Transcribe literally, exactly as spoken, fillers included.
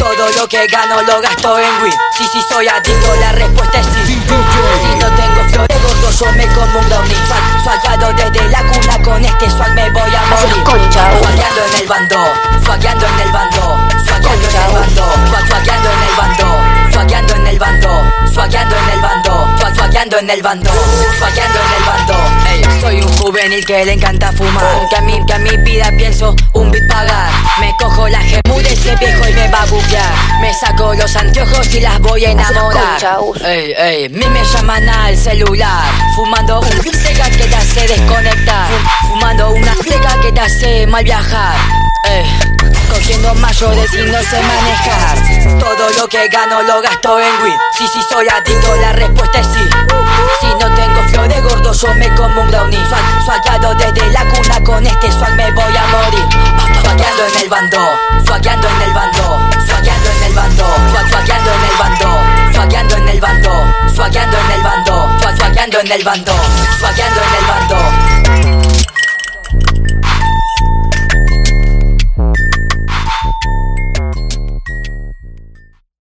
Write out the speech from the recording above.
Todo lo que gano lo gasto en weed. Sí, sí soy adicto, la respuesta es sí. Si no tengo flow de gordo, yo me como un brownie. Swagado desde la cuna, con este swag me voy a morir. Swagueando en el bando, swagueando en el bando, swagueando en el bando, swagueando en el bando, swagueando en el bando, swagueando en el bando, swagueando en el bando, swagueando en el bando. Ey, soy un juvenil que le encanta fumar. Que a mí, que a mi vida pienso un beat pagar. Me cojo la gemu de ese viejo y me va a buguear. Me saco los anteojos y las voy a enamorar. Ey, ey, mí me llaman al celular. Fumando un sega que te hace desconectar. Fumando una sega que te hace mal viajar. Ey, cogiendo mayores y no sé manejar. Todo lo que gano lo gasto en weed. Sí, sí soy adicto, la respuesta es sí. Si no tengo flow de gordo, yo me como un brownie. Swagado desde la cuna, con este swag me voy a morir. Swagueando en el bando, swagueando en el bando, swagueando en el bando, swagueando en el bando, swagueando en el bando, swagueando en el bando, swagueando en el bando, swagueando en el bando.